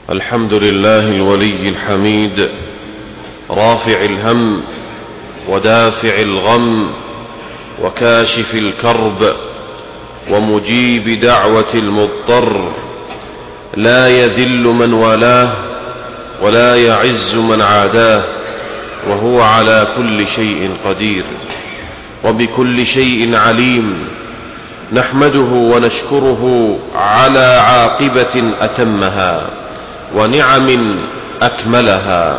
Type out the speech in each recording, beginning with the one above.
الحمد لله الولي الحميد، رافع الهم ودافع الغم وكاشف الكرب ومجيب دعوة المضطر، لا يذل من والاه ولا يعز من عاداه، وهو على كل شيء قدير وبكل شيء عليم. نحمده ونشكره على عاقبة أتمها ونعم أكملها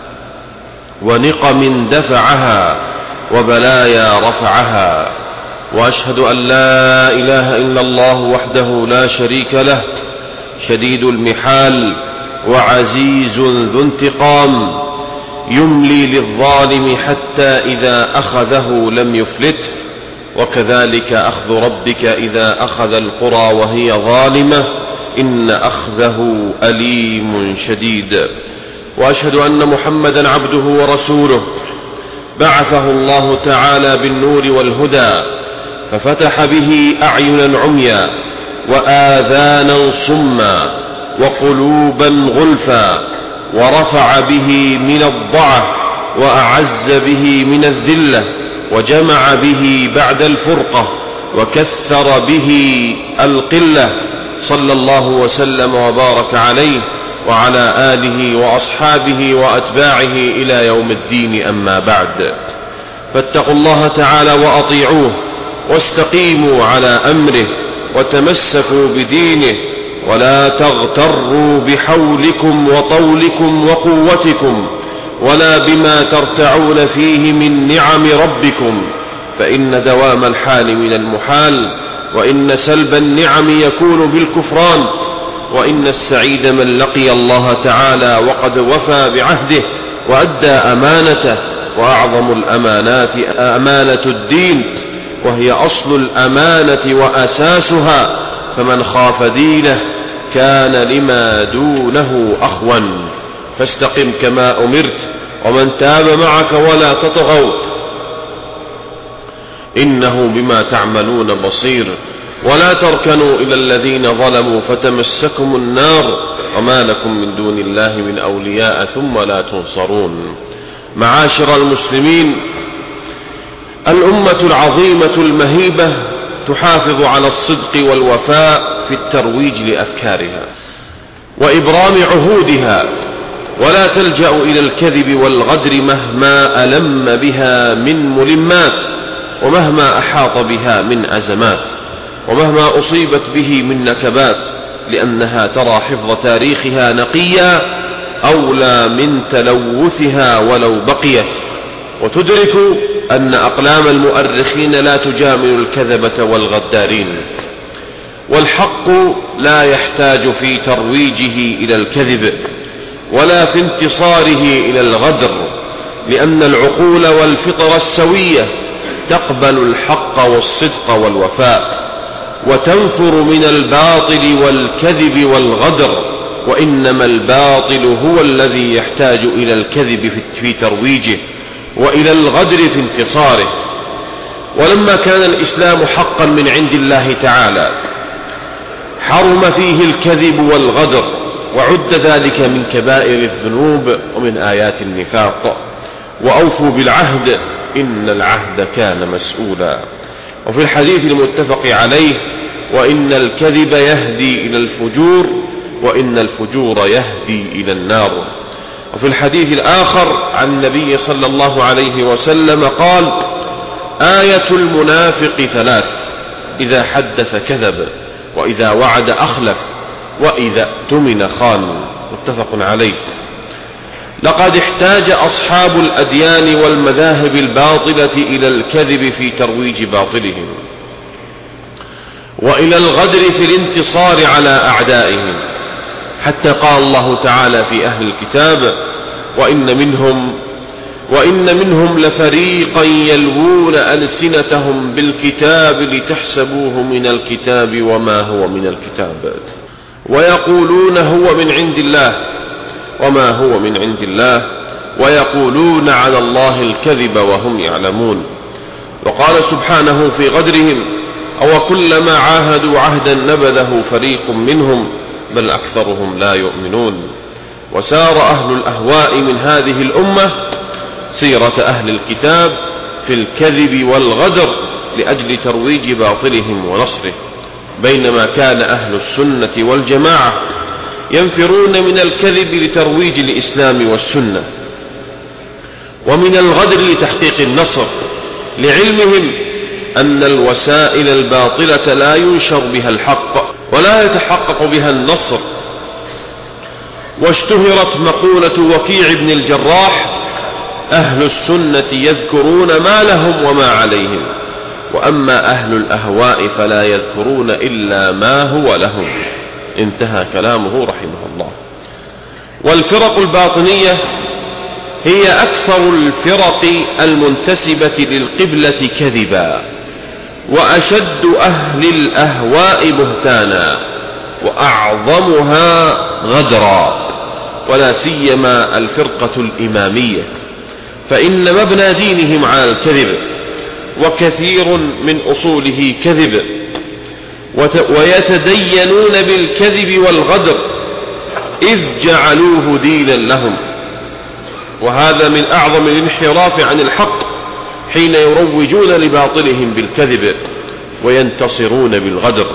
ونقم دفعها وبلايا رفعها، وأشهد أن لا إله إلا الله وحده لا شريك له، شديد المحال وعزيز ذو انتقام، يملي للظالم حتى إذا أخذه لم يفلته، وكذلك أخذ ربك إذا أخذ القرى وهي ظالمة إن أخذه أليم شديد. وأشهد أن محمدا عبده ورسوله، بعثه الله تعالى بالنور والهدى، ففتح به أعينا عميا وآذانا صما وقلوبا غلفا، ورفع به من الضعف وأعز به من الذلة، وجمع به بعد الفرقة وكثر به القلة، صلى الله وسلم وبارك عليه وعلى آله وأصحابه وأتباعه إلى يوم الدين. أما بعد، فاتقوا الله تعالى وأطيعوه واستقيموا على أمره وتمسكوا بدينه، ولا تغتروا بحولكم وطولكم وقوتكم ولا بما ترتعون فيه من نعم ربكم، فإن دوام الحال من المحال، وإن سلب النعم يكون بالكفران، وإن السعيد من لقي الله تعالى وقد وفى بعهده وأدى أمانته، وأعظم الأمانات أمانة الدين، وهي أصل الأمانة وأساسها، فمن خاف دينه كان لما دونه أخون، فاستقم كما أمرت ومن تاب معك ولا تطغوا إنه بما تعملون بصير، ولا تركنوا إلى الذين ظلموا فتمسكم النار وما لكم من دون الله من أولياء ثم لا تنصرون. معاشر المسلمين، الأمة العظيمة المهيبة تحافظ على الصدق والوفاء في الترويج لأفكارها وإبرام عهودها، ولا تلجأ إلى الكذب والغدر مهما ألم بها من ملمات، ومهما أحاط بها من أزمات، ومهما أصيبت به من نكبات، لأنها ترى حفظ تاريخها نقيا أولى من تلوثها ولو بقيت، وتدرك أن أقلام المؤرخين لا تجامل الكذبة والغدارين، والحق لا يحتاج في ترويجه إلى الكذب ولا في انتصاره إلى الغدر، لأن العقول والفطر السوية تقبل الحق والصدق والوفاء، وتنفر من الباطل والكذب والغدر، وإنما الباطل هو الذي يحتاج إلى الكذب في ترويجه وإلى الغدر في انتصاره. ولما كان الإسلام حقا من عند الله تعالى حرم فيه الكذب والغدر، وعد ذلك من كبائر الذنوب ومن آيات النفاق. وأوفوا بالعهد إن العهد كان مسؤولا. وفي الحديث المتفق عليه: وإن الكذب يهدي إلى الفجور وإن الفجور يهدي إلى النار. وفي الحديث الآخر عن النبي صلى الله عليه وسلم قال: آية المنافق ثلاث: إذا حدث كذب، وإذا وعد أخلف، وإذا اؤتمن خان. متفق عليه. لقد احتاج أصحاب الأديان والمذاهب الباطلة إلى الكذب في ترويج باطلهم، وإلى الغدر في الانتصار على أعدائهم، حتى قال الله تعالى في أهل الكتاب: وإن منهم لفريقا يلوون ألسنتهم بالكتاب لتحسبوه من الكتاب وما هو من الكتاب، ويقولون هو من عند الله وما هو من عند الله، ويقولون على الله الكذب وهم يعلمون. وقال سبحانه في غدرهم: أو كلما عاهدوا عهدا نبذه فريق منهم، بل أكثرهم لا يؤمنون. وسار أهل الأهواء من هذه الأمة سيرة أهل الكتاب في الكذب والغدر لأجل ترويج باطلهم ونصره، بينما كان أهل السنة والجماعة ينفرون من الكذب لترويج الإسلام والسنة، ومن الغدر لتحقيق النصر، لعلمهم أن الوسائل الباطلة لا ينشر بها الحق ولا يتحقق بها النصر. واشتهرت مقولة وكيع بن الجراح: أهل السنة يذكرون ما لهم وما عليهم، وأما أهل الأهواء فلا يذكرون إلا ما هو لهم. انتهى كلامه رحمه الله. والفرق الباطنية هي أكثر الفرق المنتسبة للقبلة كذبا، وأشد أهل الأهواء بهتانا، وأعظمها غدرا، ولا سيما الفرقة الإمامية، فإن مبنى دينهم على الكذب، وكثير من أصوله كذب، ويتدينون بالكذب والغدر إذ جعلوه دينا لهم. وهذا من أعظم الانحراف عن الحق، حين يروجون لباطلهم بالكذب وينتصرون بالغدر.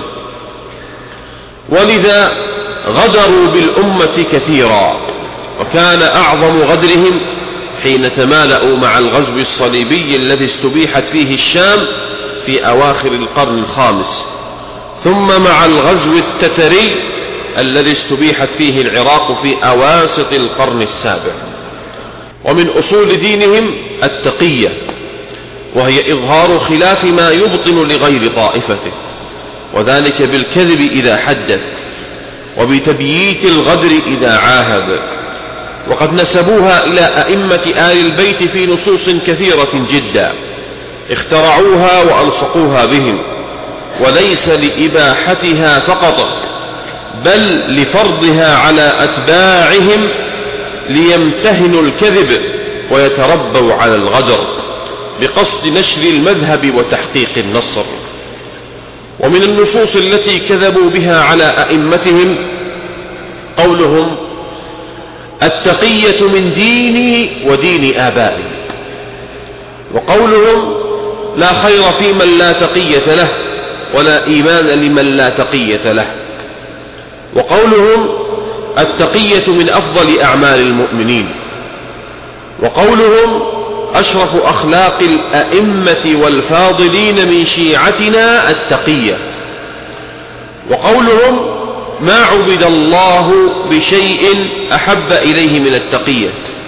ولذا غدروا بالأمة كثيرا، وكان أعظم غدرهم حين تمالأوا مع الغزو الصليبي الذي استبيحت فيه الشام في أواخر القرن الخامس، ثم مع الغزو التتري الذي استبيحت فيه العراق في أواسط القرن السابع. ومن أصول دينهم التقية، وهي إظهار خلاف ما يبطن لغير طائفته، وذلك بالكذب إذا حدث، وبتبييت الغدر إذا عاهد. وقد نسبوها إلى أئمة آل البيت في نصوص كثيرة جدا اخترعوها وألصقوها بهم، وليس لإباحتها فقط، بل لفرضها على أتباعهم ليمتهنوا الكذب ويتربوا على الغدر بقصد نشر المذهب وتحقيق النصر. ومن النصوص التي كذبوا بها على أئمتهم قولهم: التقية من ديني ودين آبائي، وقولهم: لا خير في من لا تقية له، ولا إيمان لمن لا تقية له، وقولهم: التقية من أفضل أعمال المؤمنين، وقولهم: أشرف أخلاق الأئمة والفاضلين من شيعتنا التقية، وقولهم: ما عبد الله بشيء أحب إليه من التقية،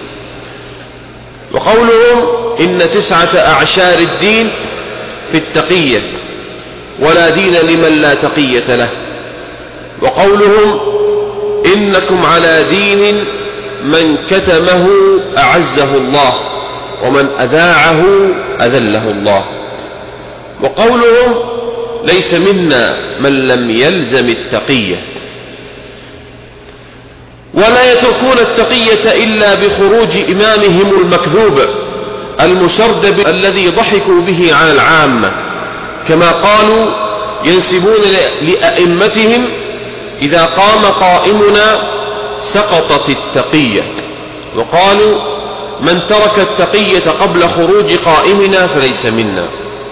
وقولهم: إن 9 أعشار الدين في التقية، ولا دين لمن لا تقية له، وقولهم: إنكم على دين من كتمه أعزه الله، ومن أذاعه أذله الله، وقولهم: ليس منا من لم يلزم التقية. ولا يتركون التقية إلا بخروج إمامهم المكذوب المسردب الذي ضحكوا به على العامة، كما قالوا ينسبون لأئمتهم: إذا قام قائمنا سقطت التقية، وقالوا: من ترك التقية قبل خروج قائمنا فليس منا.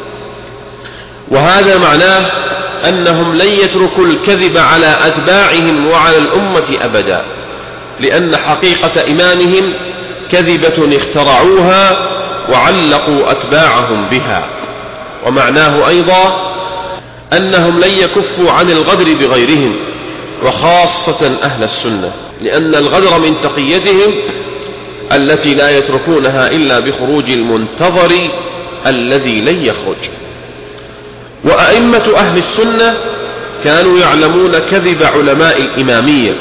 وهذا معناه أنهم لن يتركوا الكذب على أتباعهم وعلى الأمة أبدا، لأن حقيقة إيمانهم كذبة اخترعوها وعلقوا أتباعهم بها. ومعناه أيضا أنهم لن يكفوا عن الغدر بغيرهم، وخاصة أهل السنة، لأن الغدر من تقيتهم التي لا يتركونها إلا بخروج المنتظر الذي لن يخرج. وأئمة أهل السنة كانوا يعلمون كذب علماء الإمامية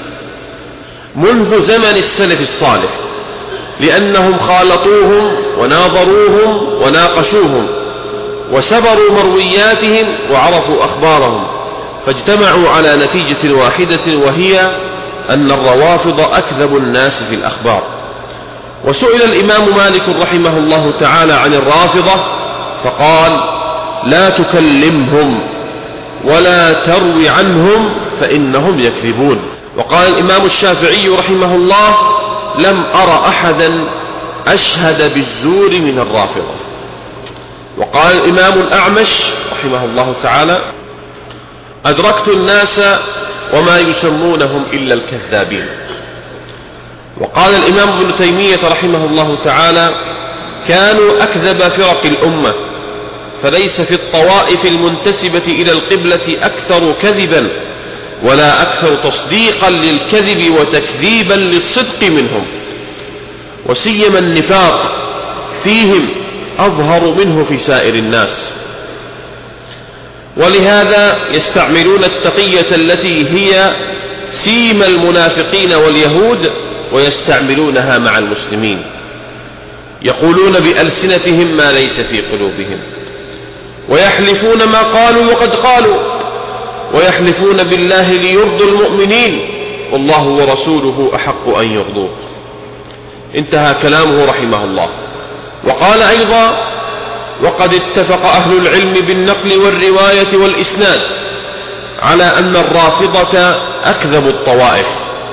منذ زمن السلف الصالح، لأنهم خالطوهم وناظروهم وناقشوهم وسبروا مروياتهم وعرفوا أخبارهم، فاجتمعوا على نتيجة واحدة، وهي أن الروافض أكذب الناس في الأخبار. وسئل الإمام مالك رحمه الله تعالى عن الرافضة فقال: لا تكلمهم ولا تروي عنهم فإنهم يكذبون. وقال الإمام الشافعي رحمه الله: لم أر أحدا أشهد بالزور من الرافضة. وقال الإمام الأعمش رحمه الله تعالى: أدركت الناس وما يسمونهم إلا الكذابين. وقال الإمام ابن تيمية رحمه الله تعالى: كانوا أكذب فرق الأمة، فليس في الطوائف المنتسبة إلى القبلة أكثر كذبا ولا أكثر تصديقا للكذب وتكذيبا للصدق منهم، وسيما النفاق فيهم أظهر منه في سائر الناس. ولهذا يستعملون التقية التي هي سيم المنافقين واليهود ويستعملونها مع المسلمين، يقولون بألسنتهم ما ليس في قلوبهم، ويحلفون ما قالوا وقد قالوا، ويحلفون بالله ليرضوا المؤمنين والله ورسوله أحق أن يرضوه. انتهى كلامه رحمه الله. وقال أيضا: وقد اتفق أهل العلم بالنقل والرواية والإسناد على أن الرافضة أكذب الطوائف،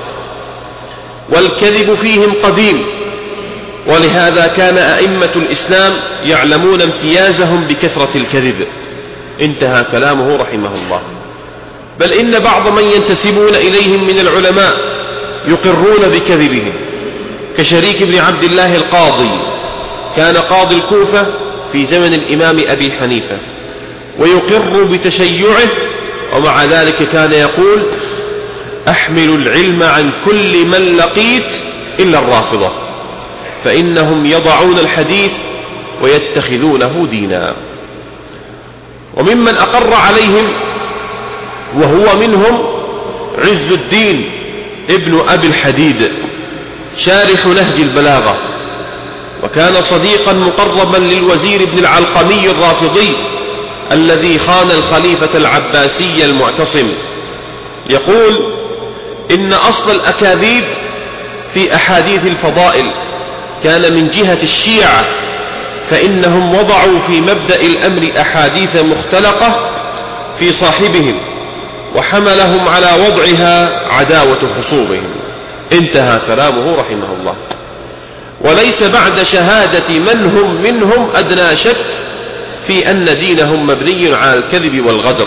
والكذب فيهم قديم، ولهذا كان أئمة الإسلام يعلمون امتيازهم بكثرة الكذب. انتهى كلامه رحمه الله. بل إن بعض من ينتسبون إليهم من العلماء يقرون بكذبهم، كشريك بن عبد الله القاضي، كان قاضي الكوفة في زمن الإمام أبي حنيفة، ويقر بتشيعه، ومع ذلك كان يقول: أحمل العلم عن كل من لقيت إلا الرافضة، فإنهم يضعون الحديث ويتخذونه دينا. وممن أقر عليهم وهو منهم عز الدين ابن أبي الحديد شارح نهج البلاغة، وكان صديقا مقربا للوزير ابن العلقمي الرافضي الذي خان الخليفة العباسي المعتصم. يقول: إن أصل الأكاذيب في أحاديث الفضائل كان من جهة الشيعة، فإنهم وضعوا في مبدأ الأمر أحاديث مختلقة في صاحبهم، وحملهم على وضعها عداوة خصومهم. انتهى كلامه رحمه الله. وليس بعد شهادة من هم منهم أدنى شك في أن دينهم مبني على الكذب والغدر،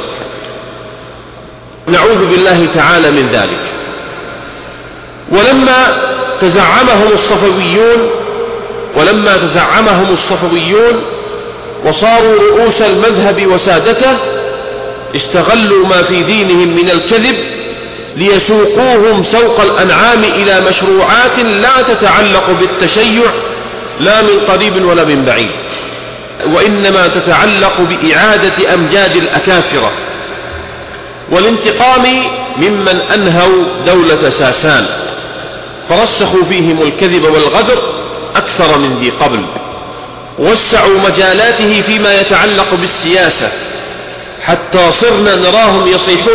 نعوذ بالله تعالى من ذلك. ولما تزعمهم الصفويون وصاروا رؤوس المذهب وسادته، استغلوا ما في دينهم من الكذب ليسوقوهم سوق الأنعام إلى مشروعات لا تتعلق بالتشيع لا من قريب ولا من بعيد، وإنما تتعلق بإعادة أمجاد الأكاسرة والانتقام ممن أنهوا دولة ساسان، فرسخوا فيهم الكذب والغدر أكثر من ذي قبل، وسعوا مجالاته فيما يتعلق بالسياسة، حتى صرنا نراهم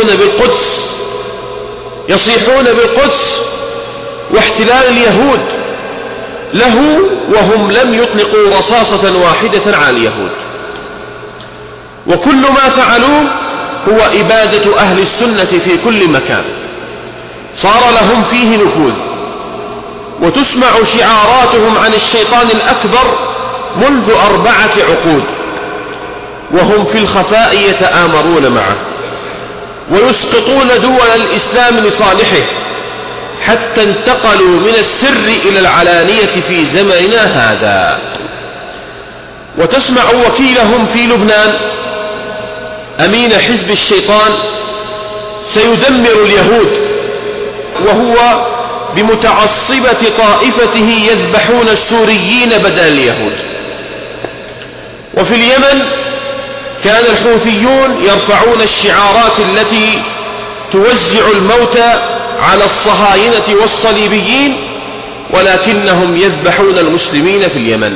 يصيحون بالقدس واحتلال اليهود له، وهم لم يطلقوا رصاصة واحدة على اليهود. وكل ما فعلوه هو إبادة أهل السنة في كل مكان، صار لهم فيه نفوذ، وتسمع شعاراتهم عن الشيطان الأكبر منذ 4 عقود، وهم في الخفاء يتآمرون معه، ويسقطون دول الإسلام لصالحه، حتى انتقلوا من السر إلى العلانية في زمننا هذا. وتسمع وكيلهم في لبنان أمين حزب الشيطان سيدمر اليهود، وهو بمتعصبة طائفته يذبحون السوريين بدل اليهود. وفي اليمن كان الحوثيون يرفعون الشعارات التي توزع الموت على الصهاينة والصليبيين، ولكنهم يذبحون المسلمين في اليمن،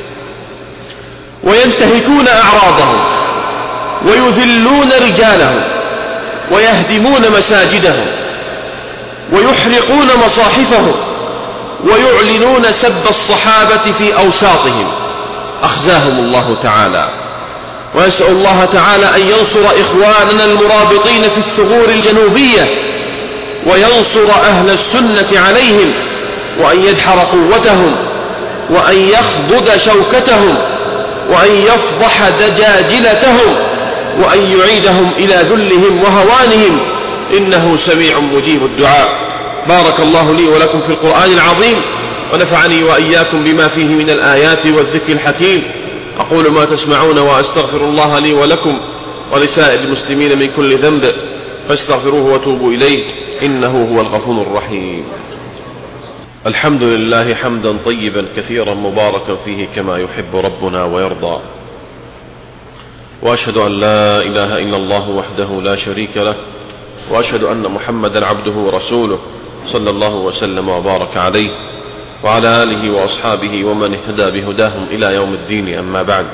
وينتهكون أعراضهم، ويذلون رجالهم، ويهدمون مساجدهم، ويحرقون مصاحفهم، ويعلنون سب الصحابة في أوساطهم، أخزاهم الله تعالى. وأسأل الله تعالى أن ينصر إخواننا المرابطين في الثغور الجنوبية وينصر أهل السنة عليهم، وأن يدحر قوتهم، وأن يخضد شوكتهم، وأن يفضح دجاجلتهم، وأن يعيدهم إلى ذلهم وهوانهم، إنه سميع مجيب الدعاء. بارك الله لي ولكم في القرآن العظيم، ونفعني وإياكم بما فيه من الآيات والذكر الحكيم. أقول ما تسمعون وأستغفر الله لي ولكم ولسائر المسلمين من كل ذنب، فاستغفروه وتوبوا إليه إنه هو الغفور الرحيم. الحمد لله حمدا طيبا كثيرا مباركا فيه كما يحب ربنا ويرضى، وأشهد أن لا إله إلا الله وحده لا شريك له، وأشهد أن محمدا عبده ورسوله صلى الله وسلم وبارك عليه وعلى آله وأصحابه ومن اهتدى بهداهم إلى يوم الدين. أما بعد،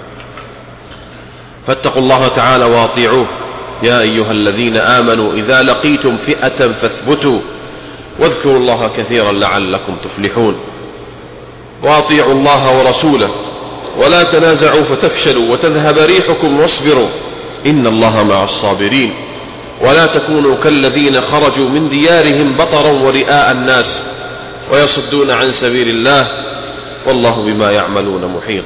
فاتقوا الله تعالى وأطيعوه يا أيها الذين آمنوا إذا لقيتم فئة فاثبتوا واذكروا الله كثيرا لعلكم تفلحون. وأطيعوا الله ورسوله ولا تنازعوا فتفشلوا وتذهب ريحكم واصبروا إن الله مع الصابرين. ولا تكونوا كالذين خرجوا من ديارهم بطرا ورئاء الناس ويصدون عن سبيل الله والله بما يعملون محيط.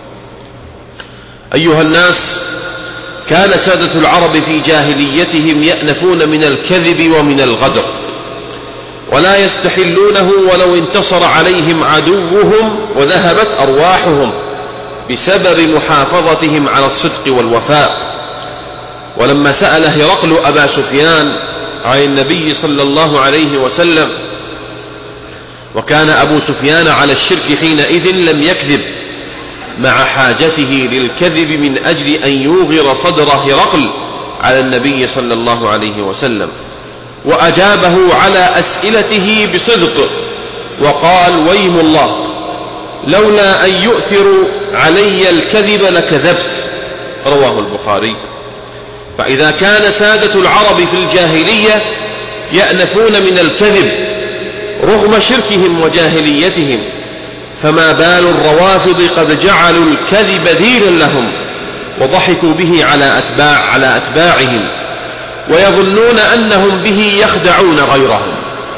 أيها الناس، كان سادة العرب في جاهليتهم يأنفون من الكذب ومن الغدر، ولا يستحلونه ولو انتصر عليهم عدوهم وذهبت أرواحهم بسبب محافظتهم على الصدق والوفاء. ولما سأل هرقل أبا سفيان عن النبي صلى الله عليه وسلم، وكان أبو سفيان على الشرك حينئذ، لم يكذب مع حاجته للكذب من أجل أن يوغر صدر هرقل على النبي صلى الله عليه وسلم، وأجابه على أسئلته بصدق وقال: ويم الله، لولا أن يؤثر علي الكذب لكذبت. رواه البخاري. فإذا كان سادة العرب في الجاهلية يأنفون من الكذب رغم شركهم وجاهليتهم، فما بال الروافض قد جعلوا الكذب دينا لهم وضحكوا به على أتباعهم، ويظنون أنهم به يخدعون غيرهم.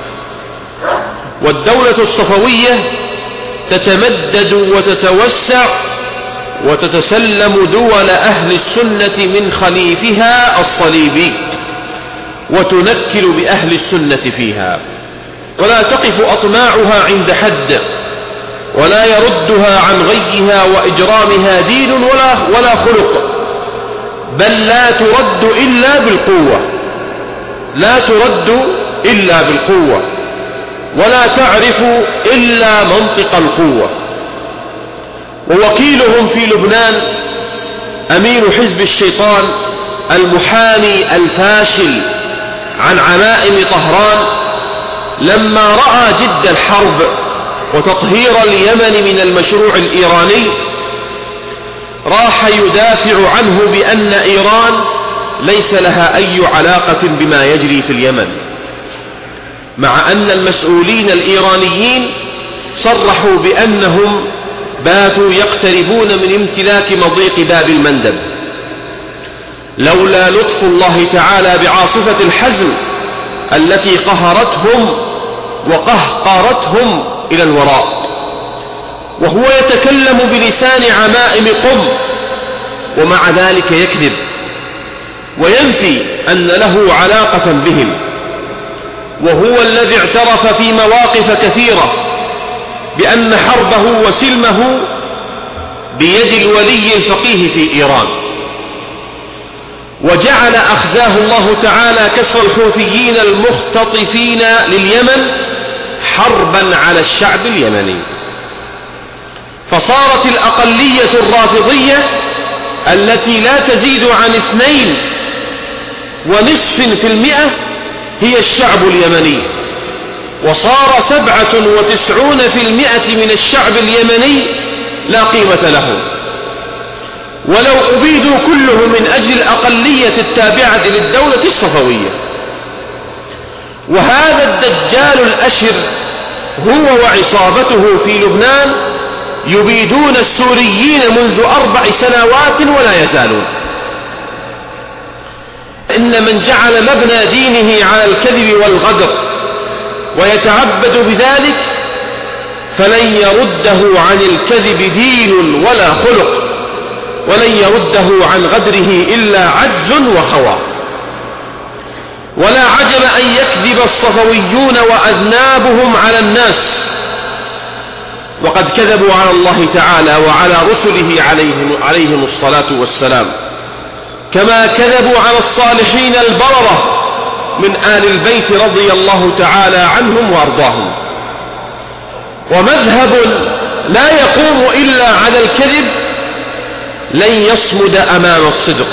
والدولة الصفوية تتمدد وتتوسع وتتسلم دول أهل السنة من خليفها الصليبي، وتنكل بأهل السنة فيها، ولا تقف أطماعها عند حد، ولا يردها عن غيها وإجرامها دين ولا خلق، بل لا ترد إلا بالقوة، لا ترد إلا بالقوة، ولا تعرف إلا منطق القوة. ووكيلهم في لبنان أمين حزب الشيطان المحامي الفاشل عن عمائم طهران، لما رأى جد الحرب وتطهير اليمن من المشروع الإيراني، راح يدافع عنه بأن إيران ليس لها أي علاقة بما يجري في اليمن، مع أن المسؤولين الإيرانيين صرحوا بأنهم باتوا يقتربون من امتلاك مضيق باب المندب، لولا لطف الله تعالى بعاصفة الحزم التي قهرتهم وقهقرتهم إلى الوراء. وهو يتكلم بلسان عمائم قم، ومع ذلك يكذب وينفي أن له علاقة بهم، وهو الذي اعترف في مواقف كثيرة بأن حربه وسلمه بيد الولي الفقيه في إيران، وجعل أخزاه الله تعالى كسر الحوثيين المختطفين لليمن حربا على الشعب اليمني، فصارت الأقلية الرافضية التي لا تزيد عن 2.5% هي الشعب اليمني، وصار 97% من الشعب اليمني لا قيمة لهم، ولو أبيدوا كلهم من أجل الأقلية التابعة للدولة الصفوية. وهذا الدجال الأشر هو وعصابته في لبنان يبيدون السوريين منذ 4 سنوات ولا يزالون. إن من جعل مبنى دينه على الكذب والغدر ويتعبد بذلك فلن يرده عن الكذب دين ولا خلق، ولن يرده عن غدره إلا عجز وخوى. ولا عجب أن يكذب الصفويون وأذنابهم على الناس، وقد كذبوا على الله تعالى وعلى رسله عليهم الصلاة والسلام، كما كذبوا على الصالحين البررة من آل البيت رضي الله تعالى عنهم وأرضاهم. ومذهب لا يقوم إلا على الكذب لن يصمد أمام الصدق،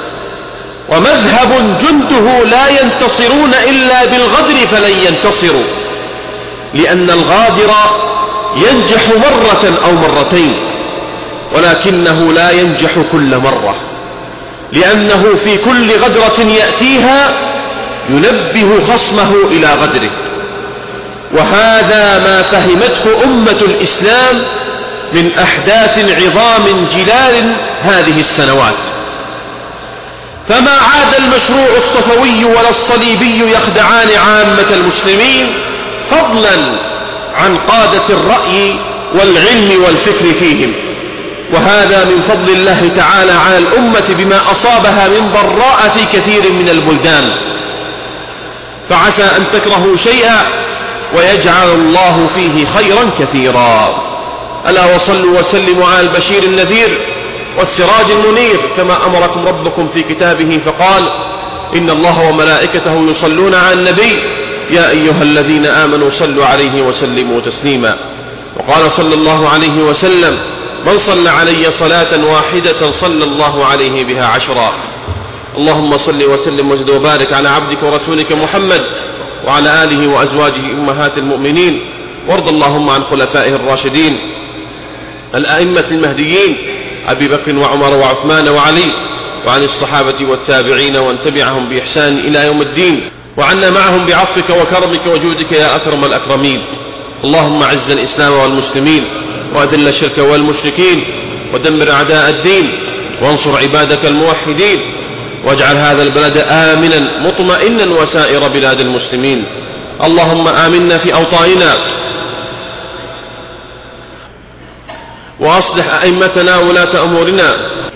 ومذهب جنده لا ينتصرون إلا بالغدر فلن ينتصروا، لأن الغادر ينجح مرة أو مرتين ولكنه لا ينجح كل مرة، لأنه في كل غدرة يأتيها ينبه خصمه إلى غدره. وهذا ما فهمته أمة الإسلام من أحداث عظام جلال هذه السنوات. فما عاد المشروع الصفوي ولا الصليبي يخدعان عامة المسلمين، فضلا عن قادة الرأي والعلم والفكر فيهم. وهذا من فضل الله تعالى على الأمة بما أصابها من ضراء في كثير من البلدان. فعسى أن تكرهوا شيئا ويجعل الله فيه خيرا كثيرا. ألا وصلوا وسلموا على البشير النذير والسراج المنير، كما أمركم ربكم في كتابه فقال: إن الله وملائكته يصلون على النبي يا أيها الذين آمنوا صلوا عليه وسلموا تسليما. وقال صلى الله عليه وسلم: من صلى علي صلاة واحدة صلى الله عليه بها 10. اللهم صل وسلم وزد وبارك على عبدك ورسولك محمد وعلى آله وأزواجه أمهات المؤمنين، وارض اللهم عن خلفائه الراشدين الأئمة المهديين أبي بكر وعمر وعثمان وعلي، وعن الصحابة والتابعين ومن تبعهم بإحسان إلى يوم الدين، وعنا معهم بعفوك وكرمك وجودك يا أكرم الأكرمين. اللهم أعز الإسلام والمسلمين وأذل الشرك والمشركين ودمر أعداء الدين وانصر عبادك الموحدين، واجعل هذا البلد آمنا مطمئنا وسائر بلاد المسلمين. اللهم آمنا في أوطاننا وأصلح أئمتنا ولاة أمورنا،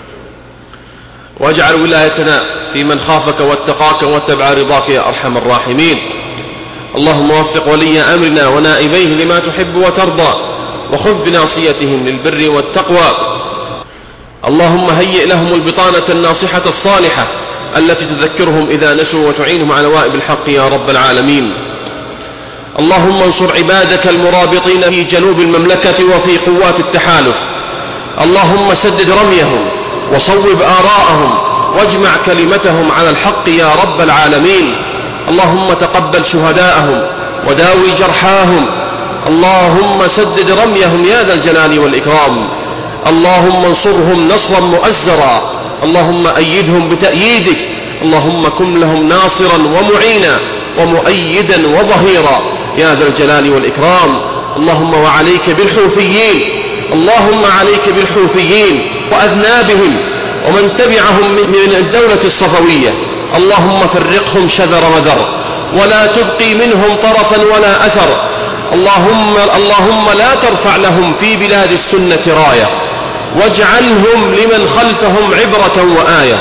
واجعل ولايتنا في من خافك واتقاك واتبع رضاك يا أرحم الراحمين. اللهم وفق ولي أمرنا ونائبيه لما تحب وترضى، وخذ بناصيتهم للبر والتقوى. اللهم هيئ لهم البطانة الناصحة الصالحة التي تذكرهم إذا نسوا وتعينهم على نوائب الحق يا رب العالمين. اللهم انصر عبادك المرابطين في جنوب المملكة وفي قوات التحالف. اللهم سدد رميهم وصوب آراءهم واجمع كلمتهم على الحق يا رب العالمين. اللهم تقبل شهداءهم وداوي جرحاهم. اللهم سدد رميهم يا ذا الجلال والإكرام. اللهم انصرهم نصرا مؤزرا. اللهم أيدهم بتأييدك. اللهم كن لهم ناصرا ومعينا ومؤيدا وظهيرا يا ذا الجلال والإكرام. اللهم وعليك بالحوثيين، اللهم عليك بالحوثيين وأذنابهم ومن تبعهم من الدولة الصفوية. اللهم فرقهم شذر وذر ولا تبقي منهم طرفا ولا أثر. اللهم لا ترفع لهم في بلاد السنة راية، واجعلهم لمن خلفهم عبرة وآية.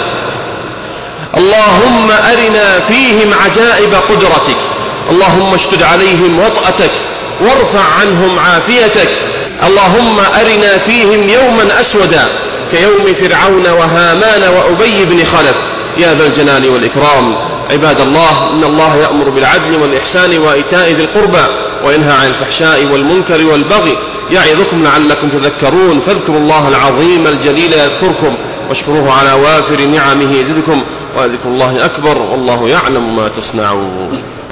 اللهم أرنا فيهم عجائب قدرتك. اللهم اشتد عليهم وطأتك وارفع عنهم عافيتك. اللهم أرنا فيهم يوما أسودا كيوم فرعون وهامان وأبي بن خلف يا ذا الجلال والإكرام. عباد الله، إن الله يأمر بالعدل والإحسان وإيتاء ذي القربى وينهى عن الفحشاء والمنكر والبغي يعظكم لعلكم تذكرون. فاذكروا الله العظيم الجليل يذكركم واشكروه على وافر نعمه يزدكم، وذكر الله أكبر والله يعلم ما تصنعون.